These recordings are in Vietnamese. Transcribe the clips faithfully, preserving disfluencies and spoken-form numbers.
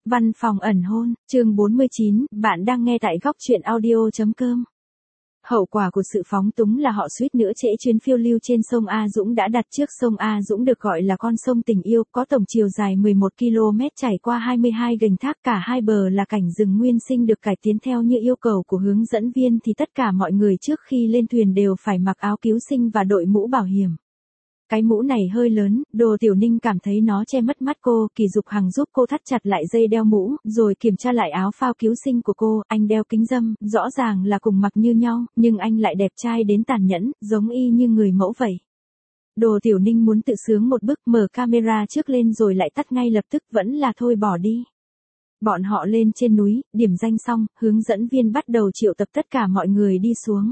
Văn phòng ẩn hôn, chương bốn mươi chín, bạn đang nghe tại góc truyện audio.com. Hậu quả của sự phóng túng là họ suýt nữa trễ chuyến phiêu lưu trên sông A Dũng đã đặt trước. Sông A Dũng được gọi là con sông tình yêu, có tổng chiều dài mười một ki lô mét, chảy qua hai mươi hai gành thác, cả hai bờ là cảnh rừng nguyên sinh được cải tiến theo như yêu cầu của hướng dẫn viên. Thì tất cả mọi người trước khi lên thuyền đều phải mặc áo cứu sinh và đội mũ bảo hiểm. Cái mũ này hơi lớn, Đồ Tiểu Ninh cảm thấy nó che mất mắt cô. Kỳ Dục Hằng giúp cô thắt chặt lại dây đeo mũ, rồi kiểm tra lại áo phao cứu sinh của cô. Anh đeo kính râm, rõ ràng là cùng mặc như nhau, nhưng anh lại đẹp trai đến tàn nhẫn, giống y như người mẫu vậy. Đồ Tiểu Ninh muốn tự sướng một bức, mở camera trước lên rồi lại tắt ngay lập tức, vẫn là thôi bỏ đi. Bọn họ lên trên núi, điểm danh xong, hướng dẫn viên bắt đầu triệu tập tất cả mọi người đi xuống.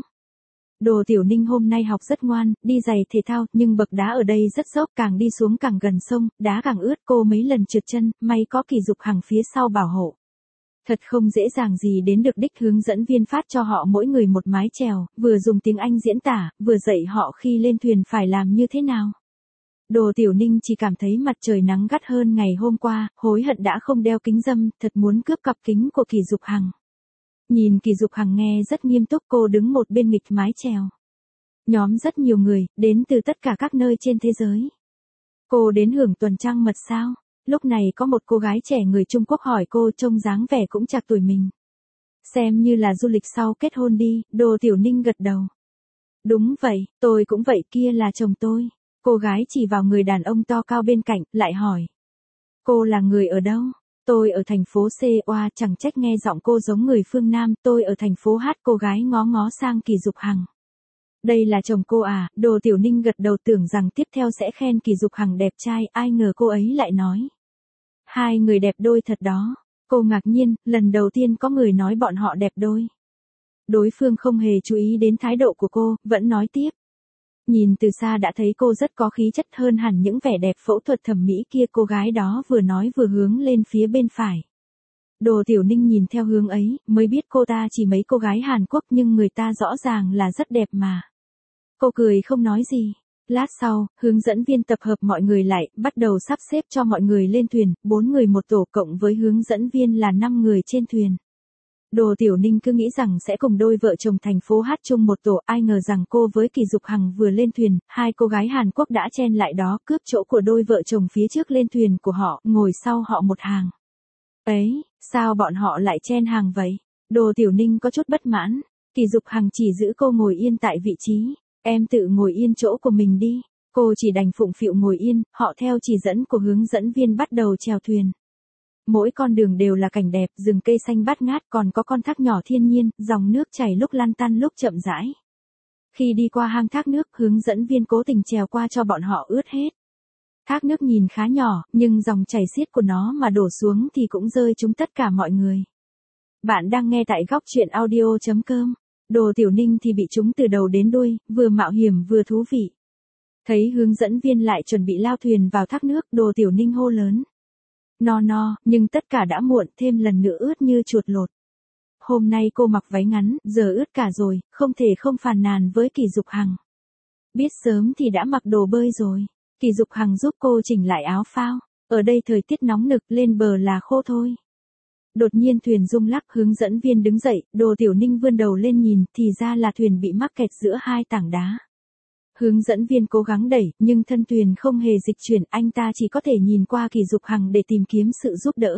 Đồ Tiểu Ninh hôm nay học rất ngoan, đi giày thể thao, nhưng bậc đá ở đây rất dốc, càng đi xuống càng gần sông, đá càng ướt, cô mấy lần trượt chân, may có Kỳ Dục Hằng phía sau bảo hộ. Thật không dễ dàng gì đến được đích. Hướng dẫn viên phát cho họ mỗi người một mái chèo, vừa dùng tiếng Anh diễn tả, vừa dạy họ khi lên thuyền phải làm như thế nào. Đồ Tiểu Ninh chỉ cảm thấy mặt trời nắng gắt hơn ngày hôm qua, hối hận đã không đeo kính râm, thật muốn cướp cặp kính của Kỳ Dục Hằng. Nhìn Kỳ Dục Hằng nghe rất nghiêm túc, cô đứng một bên nghịch mái chèo. Nhóm rất nhiều người, đến từ tất cả các nơi trên thế giới. Cô đến hưởng tuần trăng mật sao? Lúc này có một cô gái trẻ người Trung Quốc hỏi cô, trông dáng vẻ cũng chạc tuổi mình. Xem như là du lịch sau kết hôn đi. Đồ Tiểu Ninh gật đầu. Đúng vậy, tôi cũng vậy, kia là chồng tôi. Cô gái chỉ vào người đàn ông to cao bên cạnh, lại hỏi. Cô là người ở đâu? Tôi ở thành phố C. Oa, chẳng trách nghe giọng cô giống người phương Nam. Tôi ở thành phố H. Cô gái ngó ngó sang Kỳ Dục Hằng. Đây là chồng cô à? Đồ Tiểu Ninh gật đầu, tưởng rằng tiếp theo sẽ khen Kỳ Dục Hằng đẹp trai, ai ngờ cô ấy lại nói. Hai người đẹp đôi thật đó. Cô ngạc nhiên, lần đầu tiên có người nói bọn họ đẹp đôi. Đối phương không hề chú ý đến thái độ của cô, vẫn nói tiếp. Nhìn từ xa đã thấy cô rất có khí chất, hơn hẳn những vẻ đẹp phẫu thuật thẩm mỹ kia. Cô gái đó vừa nói vừa hướng lên phía bên phải. Đồ Tiểu Ninh nhìn theo hướng ấy, mới biết cô ta chỉ mấy cô gái Hàn Quốc, nhưng người ta rõ ràng là rất đẹp mà. Cô cười không nói gì. Lát sau, hướng dẫn viên tập hợp mọi người lại, bắt đầu sắp xếp cho mọi người lên thuyền, bốn người một tổ, cộng với hướng dẫn viên là năm người trên thuyền. Đồ Tiểu Ninh cứ nghĩ rằng sẽ cùng đôi vợ chồng thành phố Hát chung một tổ, ai ngờ rằng cô với Kỳ Dục Hằng vừa lên thuyền, hai cô gái Hàn Quốc đã chen lại đó, cướp chỗ của đôi vợ chồng phía trước lên thuyền của họ, ngồi sau họ một hàng. Ấy, sao bọn họ lại chen hàng vậy? Đồ Tiểu Ninh có chút bất mãn. Kỳ Dục Hằng chỉ giữ cô ngồi yên tại vị trí. Em tự ngồi yên chỗ của mình đi. Cô chỉ đành phụng phịu ngồi yên, họ theo chỉ dẫn của hướng dẫn viên bắt đầu chèo thuyền. Mỗi con đường đều là cảnh đẹp, rừng cây xanh bát ngát, còn có con thác nhỏ thiên nhiên, dòng nước chảy lúc lăn tăn lúc chậm rãi. Khi đi qua hang thác nước, hướng dẫn viên cố tình chèo qua cho bọn họ ướt hết. Thác nước nhìn khá nhỏ, nhưng dòng chảy xiết của nó mà đổ xuống thì cũng rơi trúng tất cả mọi người. Bạn đang nghe tại góc truyện audio.com. Đồ Tiểu Ninh thì bị trúng từ đầu đến đuôi, vừa mạo hiểm vừa thú vị. Thấy hướng dẫn viên lại chuẩn bị lao thuyền vào thác nước, Đồ Tiểu Ninh hô lớn. No no, nhưng tất cả đã muộn, thêm lần nữa ướt như chuột lột. Hôm nay cô mặc váy ngắn, giờ ướt cả rồi, không thể không phàn nàn với Kỳ Dục Hằng. Biết sớm thì đã mặc đồ bơi rồi. Kỳ Dục Hằng giúp cô chỉnh lại áo phao. Ở đây thời tiết nóng nực, lên bờ là khô thôi. Đột nhiên thuyền rung lắc, hướng dẫn viên đứng dậy, Đồ Tiểu Ninh vươn đầu lên nhìn, thì ra là thuyền bị mắc kẹt giữa hai tảng đá. Hướng dẫn viên cố gắng đẩy, nhưng thân thuyền không hề dịch chuyển, anh ta chỉ có thể nhìn qua Kỳ Dục Hằng để tìm kiếm sự giúp đỡ.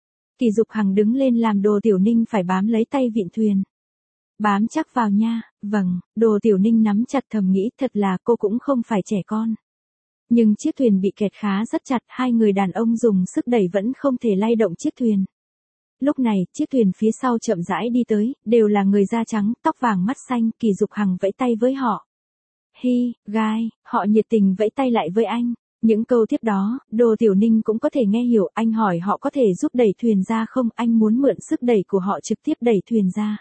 Kỳ Dục Hằng đứng lên làm Đồ Tiểu Ninh phải bám lấy tay vịn thuyền. Bám chắc vào nha. Vâng. Đồ Tiểu Ninh nắm chặt, thầm nghĩ, thật là cô cũng không phải trẻ con. Nhưng chiếc thuyền bị kẹt khá rất chặt, hai người đàn ông dùng sức đẩy vẫn không thể lay động chiếc thuyền. Lúc này, chiếc thuyền phía sau chậm rãi đi tới, đều là người da trắng, tóc vàng mắt xanh. Kỳ Dục Hằng vẫy tay với họ. Hi, gai, họ nhiệt tình vẫy tay lại với anh. Những câu tiếp đó, Đồ Tiểu Ninh cũng có thể nghe hiểu. Anh hỏi họ có thể giúp đẩy thuyền ra không, anh muốn mượn sức đẩy của họ trực tiếp đẩy thuyền ra.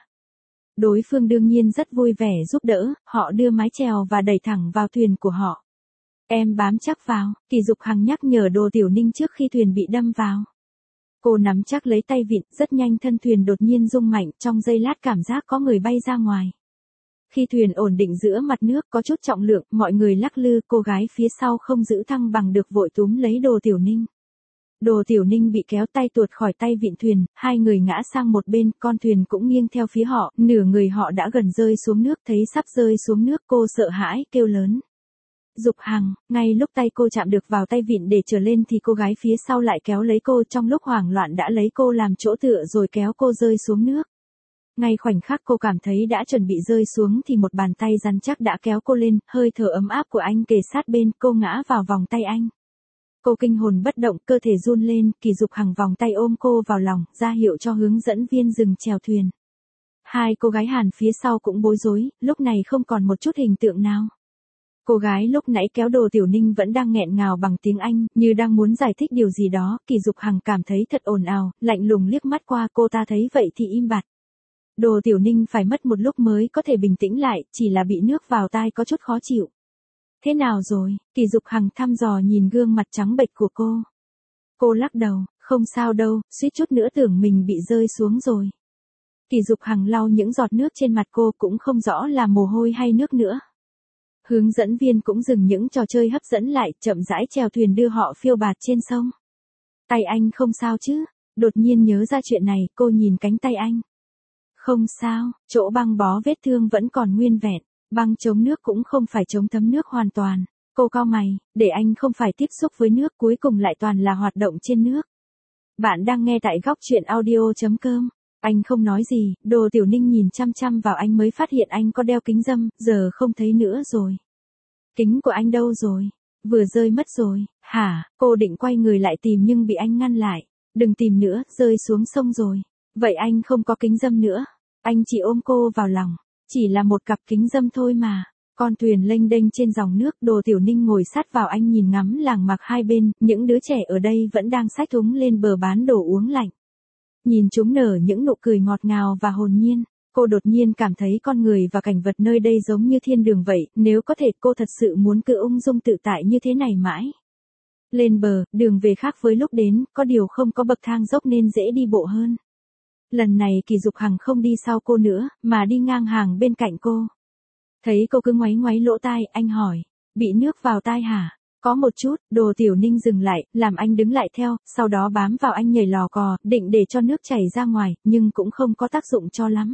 Đối phương đương nhiên rất vui vẻ giúp đỡ, họ đưa mái chèo và đẩy thẳng vào thuyền của họ. Em bám chắc vào, Kỳ Dục Hằng nhắc nhở Đồ Tiểu Ninh trước khi thuyền bị đâm vào. Cô nắm chắc lấy tay vịn, rất nhanh thân thuyền đột nhiên rung mạnh, trong giây lát cảm giác có người bay ra ngoài. Khi thuyền ổn định giữa mặt nước có chút trọng lượng, mọi người lắc lư, cô gái phía sau không giữ thăng bằng được vội túm lấy Đồ Tiểu Ninh. Đồ Tiểu Ninh bị kéo tay tuột khỏi tay vịn thuyền, hai người ngã sang một bên, con thuyền cũng nghiêng theo phía họ, nửa người họ đã gần rơi xuống nước, thấy sắp rơi xuống nước cô sợ hãi, kêu lớn. Dục Hằng, ngay lúc tay cô chạm được vào tay vịn để trở lên thì cô gái phía sau lại kéo lấy cô, trong lúc hoảng loạn đã lấy cô làm chỗ tựa rồi kéo cô rơi xuống nước. Ngay khoảnh khắc cô cảm thấy đã chuẩn bị rơi xuống thì một bàn tay rắn chắc đã kéo cô lên, hơi thở ấm áp của anh kề sát bên, cô ngã vào vòng tay anh. Cô kinh hồn bất động, cơ thể run lên, Kỳ Dục Hằng vòng tay ôm cô vào lòng, ra hiệu cho hướng dẫn viên dừng chèo thuyền. Hai cô gái Hàn phía sau cũng bối rối, lúc này không còn một chút hình tượng nào. Cô gái lúc nãy kéo Đồ Tiểu Ninh vẫn đang nghẹn ngào bằng tiếng Anh, như đang muốn giải thích điều gì đó, Kỳ Dục Hằng cảm thấy thật ồn ào, lạnh lùng liếc mắt qua, cô ta thấy vậy thì im bặt. Đồ Tiểu Ninh phải mất một lúc mới có thể bình tĩnh lại, chỉ là bị nước vào tai có chút khó chịu. Thế nào rồi? Kỳ Dục Hằng thăm dò nhìn gương mặt trắng bệch của cô. Cô lắc đầu, không sao đâu, suýt chút nữa tưởng mình bị rơi xuống rồi. Kỳ Dục Hằng lau những giọt nước trên mặt cô, cũng không rõ là mồ hôi hay nước nữa. Hướng dẫn viên cũng dừng những trò chơi hấp dẫn lại, chậm rãi chèo thuyền đưa họ phiêu bạt trên sông. Tay anh không sao chứ? Đột nhiên nhớ ra chuyện này, cô nhìn cánh tay anh. Không sao, chỗ băng bó vết thương vẫn còn nguyên vẹn, băng chống nước cũng không phải chống thấm nước hoàn toàn. Cô cau mày, để anh không phải tiếp xúc với nước, cuối cùng lại toàn là hoạt động trên nước. Bạn đang nghe tại góc truyện audio chấm com. Anh không nói gì, Đồ Tiểu Ninh nhìn chăm chăm vào anh mới phát hiện anh có đeo kính râm, giờ không thấy nữa rồi. Kính của anh đâu rồi? Vừa rơi mất rồi, hả? Cô định quay người lại tìm nhưng bị anh ngăn lại. Đừng tìm nữa, rơi xuống sông rồi. Vậy anh không có kính râm nữa. Anh chỉ ôm cô vào lòng. Chỉ là một cặp kính râm thôi mà. Con thuyền lênh đênh trên dòng nước, Đồ Tiểu Ninh ngồi sát vào anh nhìn ngắm làng mạc hai bên, những đứa trẻ ở đây vẫn đang xách thúng lên bờ bán đồ uống lạnh. Nhìn chúng nở những nụ cười ngọt ngào và hồn nhiên, cô đột nhiên cảm thấy con người và cảnh vật nơi đây giống như thiên đường vậy, nếu có thể cô thật sự muốn cứ ung dung tự tại như thế này mãi. Lên bờ, đường về khác với lúc đến, có điều không có bậc thang dốc nên dễ đi bộ hơn. Lần này Kỳ Dục Hằng không đi sau cô nữa, mà đi ngang hàng bên cạnh cô. Thấy cô cứ ngoáy ngoáy lỗ tai, anh hỏi, bị nước vào tai hả? Có một chút. Đồ Tiểu Ninh dừng lại, làm anh đứng lại theo, sau đó bám vào anh nhảy lò cò, định để cho nước chảy ra ngoài, nhưng cũng không có tác dụng cho lắm.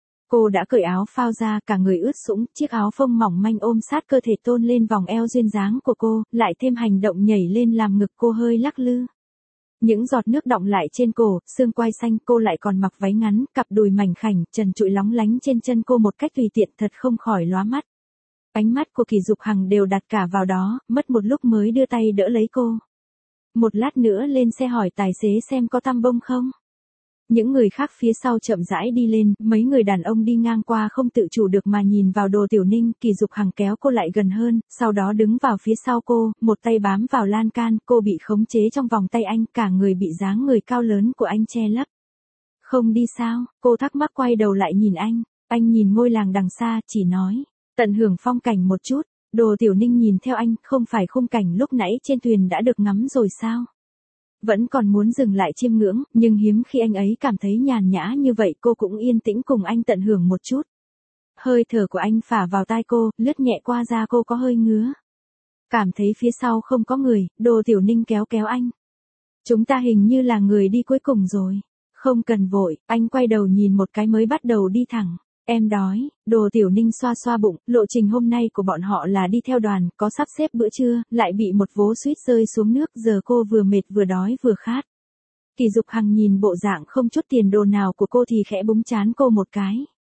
Cô đã cởi áo phao ra, cả người ướt sũng, chiếc áo phông mỏng manh ôm sát cơ thể tôn lên vòng eo duyên dáng của cô, lại thêm hành động nhảy lên làm ngực cô hơi lắc lư. Những giọt nước đọng lại trên cổ, xương quai xanh, cô lại còn mặc váy ngắn, cặp đùi mảnh khảnh, trần trụi lóng lánh trên chân cô một cách tùy tiện, thật không khỏi lóa mắt. Ánh mắt của Kỳ Dục Hằng đều đặt cả vào đó, mất một lúc mới đưa tay đỡ lấy cô. Một lát nữa lên xe hỏi tài xế xem có tăm bông không. Những người khác phía sau chậm rãi đi lên, mấy người đàn ông đi ngang qua không tự chủ được mà nhìn vào Đồ Tiểu Ninh, Kỳ Dục Hằng kéo cô lại gần hơn, sau đó đứng vào phía sau cô, một tay bám vào lan can, cô bị khống chế trong vòng tay anh, cả người bị dáng người cao lớn của anh che lấp. Không đi sao? Cô thắc mắc quay đầu lại nhìn anh, anh nhìn ngôi làng đằng xa, chỉ nói, tận hưởng phong cảnh một chút. Đồ Tiểu Ninh nhìn theo anh, không phải khung cảnh lúc nãy trên thuyền đã được ngắm rồi sao? Vẫn còn muốn dừng lại chiêm ngưỡng, nhưng hiếm khi anh ấy cảm thấy nhàn nhã như vậy, cô cũng yên tĩnh cùng anh tận hưởng một chút. Hơi thở của anh phả vào tai cô, lướt nhẹ qua da cô có hơi ngứa. Cảm thấy phía sau không có người, Đồ Tiểu Ninh kéo kéo anh. Chúng ta hình như là người đi cuối cùng rồi. Không cần vội, anh quay đầu nhìn một cái mới bắt đầu đi thẳng. Em đói. Đồ Tiểu Ninh xoa xoa bụng, lộ trình hôm nay của bọn họ là đi theo đoàn, có sắp xếp bữa trưa, lại bị một vố suýt rơi xuống nước, giờ cô vừa mệt vừa đói vừa khát. Kỳ Dục Hằng nhìn bộ dạng không chút tiền đồ nào của cô thì khẽ búng trán cô một cái.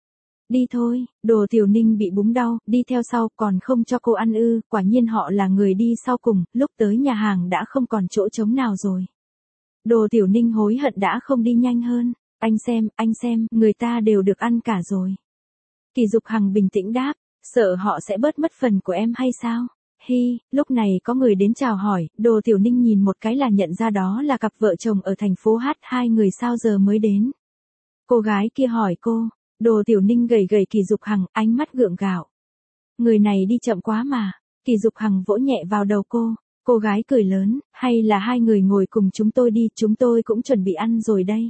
Đi thôi. Đồ Tiểu Ninh bị búng đau, đi theo sau, còn không cho cô ăn ư, quả nhiên họ là người đi sau cùng, lúc tới nhà hàng đã không còn chỗ trống nào rồi. Đồ Tiểu Ninh hối hận đã không đi nhanh hơn. Anh xem, anh xem, người ta đều được ăn cả rồi. Kỳ Dục Hằng bình tĩnh đáp, sợ họ sẽ bớt mất phần của em hay sao? Hi, lúc này có người đến chào hỏi, Đồ Tiểu Ninh nhìn một cái là nhận ra đó là cặp vợ chồng ở thành phố Hát, hai người sao giờ mới đến. Cô gái kia hỏi cô, Đồ Tiểu Ninh gầy gầy Kỳ Dục Hằng, ánh mắt gượng gạo. Người này đi chậm quá mà. Kỳ Dục Hằng vỗ nhẹ vào đầu cô, cô gái cười lớn, hay là hai người ngồi cùng chúng tôi đi, chúng tôi cũng chuẩn bị ăn rồi đây.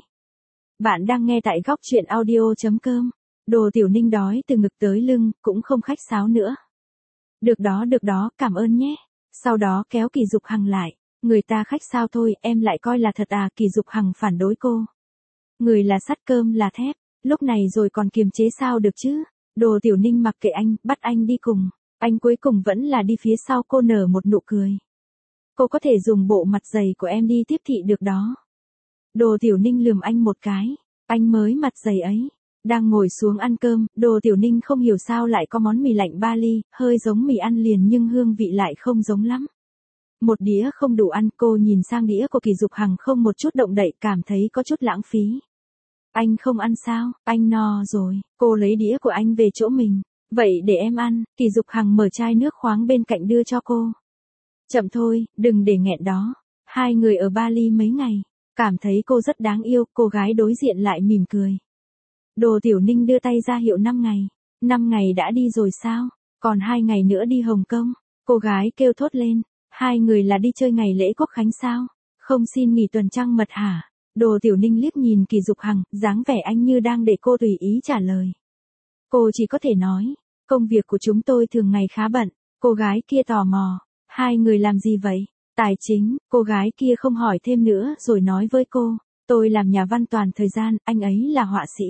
Bạn đang nghe tại góc truyện audio chấm com. Đồ Tiểu Ninh đói từ ngực tới lưng, cũng không khách sáo nữa. Được đó được đó, cảm ơn nhé. Sau đó kéo Kỳ Dục Hằng lại. Người ta khách sao thôi, em lại coi là thật à, Kỳ Dục Hằng phản đối cô. Người là sắt cơm là thép, lúc này rồi còn kiềm chế sao được chứ. Đồ Tiểu Ninh mặc kệ anh, bắt anh đi cùng. Anh cuối cùng vẫn là đi phía sau cô nở một nụ cười. Cô có thể dùng bộ mặt dày của em đi tiếp thị được đó. Đồ Tiểu Ninh lườm anh một cái. Anh mới mặt dày ấy. Đang ngồi xuống ăn cơm, Đồ Tiểu Ninh không hiểu sao lại có món mì lạnh Bali, hơi giống mì ăn liền nhưng hương vị lại không giống lắm. Một đĩa không đủ ăn, cô nhìn sang đĩa của Kỳ Dục Hằng không một chút động đậy, cảm thấy có chút lãng phí. Anh không ăn sao, anh no rồi, cô lấy đĩa của anh về chỗ mình. Vậy để em ăn, Kỳ Dục Hằng mở chai nước khoáng bên cạnh đưa cho cô. Chậm thôi, đừng để nghẹn đó. Hai người ở Bali mấy ngày, cảm thấy cô rất đáng yêu, cô gái đối diện lại mỉm cười. Đồ Tiểu Ninh đưa tay ra hiệu năm ngày. Năm ngày đã đi rồi sao? Còn hai ngày nữa đi Hồng Kông. Cô gái kêu thốt lên. Hai người là đi chơi ngày lễ Quốc Khánh sao? Không xin nghỉ tuần trăng mật hả? Đồ Tiểu Ninh liếc nhìn Kỳ Dục Hằng, dáng vẻ anh như đang để cô tùy ý trả lời. Cô chỉ có thể nói, công việc của chúng tôi thường ngày khá bận. Cô gái kia tò mò. Hai người làm gì vậy? Tài chính, cô gái kia không hỏi thêm nữa rồi nói với cô. Tôi làm nhà văn toàn thời gian, anh ấy là họa sĩ.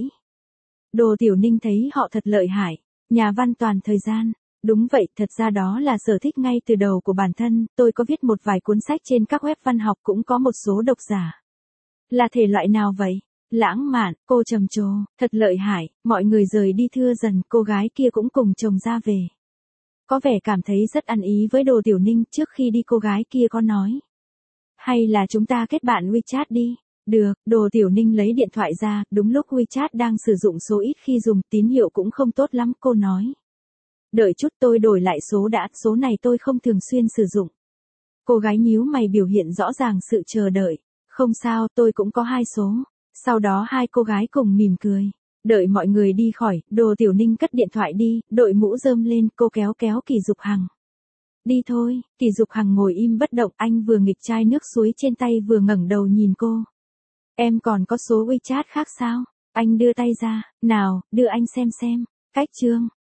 Đồ Tiểu Ninh thấy họ thật lợi hại. Nhà văn toàn thời gian. Đúng vậy, thật ra đó là sở thích ngay từ đầu của bản thân, tôi có viết một vài cuốn sách trên các web văn học cũng có một số độc giả. Là thể loại nào vậy? Lãng mạn, cô trầm trồ, thật lợi hại, mọi người rời đi thưa dần, cô gái kia cũng cùng chồng ra về. Có vẻ cảm thấy rất ăn ý với Đồ Tiểu Ninh, trước khi đi cô gái kia có nói. Hay là chúng ta kết bạn WeChat đi? Được, Đồ Tiểu Ninh lấy điện thoại ra, đúng lúc WeChat đang sử dụng số ít khi dùng, tín hiệu cũng không tốt lắm, cô nói. Đợi chút tôi đổi lại số đã, số này tôi không thường xuyên sử dụng. Cô gái nhíu mày biểu hiện rõ ràng sự chờ đợi. Không sao, tôi cũng có hai số. Sau đó hai cô gái cùng mỉm cười. Đợi mọi người đi khỏi, Đồ Tiểu Ninh cất điện thoại đi, đội mũ rơm lên, cô kéo kéo Kỳ Dục Hằng. Đi thôi, Kỳ Dục Hằng ngồi im bất động, anh vừa nghịch chai nước suối trên tay vừa ngẩng đầu nhìn cô. Em còn có số WeChat khác sao? Anh đưa tay ra, nào, đưa anh xem xem. Cách chương.